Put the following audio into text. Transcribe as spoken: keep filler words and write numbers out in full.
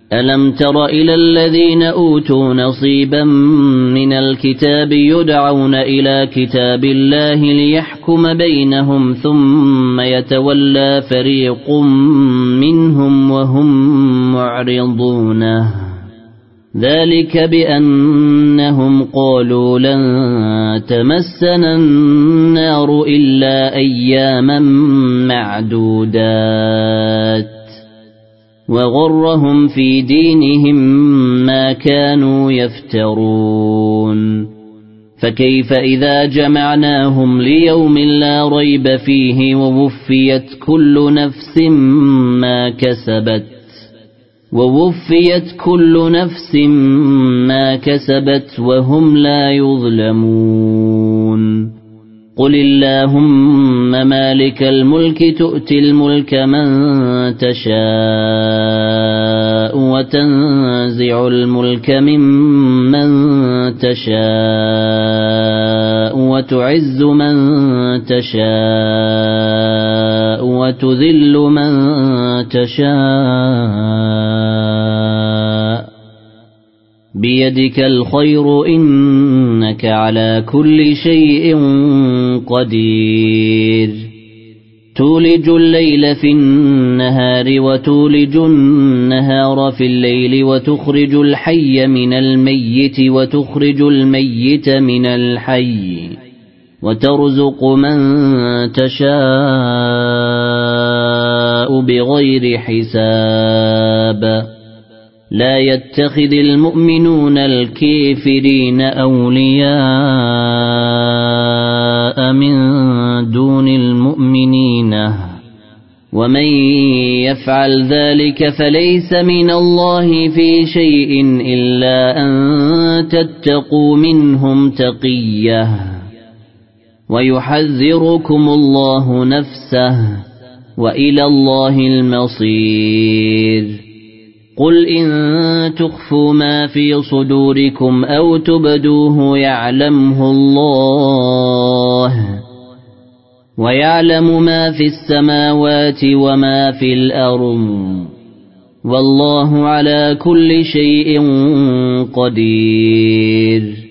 ألم تر إلى الذين أوتوا نصيبا من الكتاب يدعون إلى كتاب الله ليحكم بينهم ثم يتولى فريق منهم وهم معرضون ذلك بأنهم قالوا لن تمسنا النار إلا أياما معدودات وغرهم في دينهم ما كانوا يفترون فكيف إذا جمعناهم ليوم لا ريب فيه ووفيت كل نفس ما كسبت ووفيت كل نفس ما كسبت وهم لا يظلمون قل اللهم مالك الملك تؤتي الملك من تشاء وتنزع الملك ممن تشاء وتعز من تشاء وتذل من تشاء بيدك الخير إنك على كل شيء قدير تولج الليل في النهار وتولج النهار في الليل وتخرج الحي من الميت وتخرج الميت من الحي وترزق من تشاء بغير حساب لا يتخذ المؤمنون الكافرين أولياء من دون المؤمنين ومن يفعل ذلك فليس من الله في شيء إلا أن تتقوا منهم تقية ويحذركم الله نفسه وإلى الله المصير قل إن تخفوا ما في صدوركم أو تبدوه يعلمه الله ويعلم ما في السماوات وما في الأرض والله على كل شيء قدير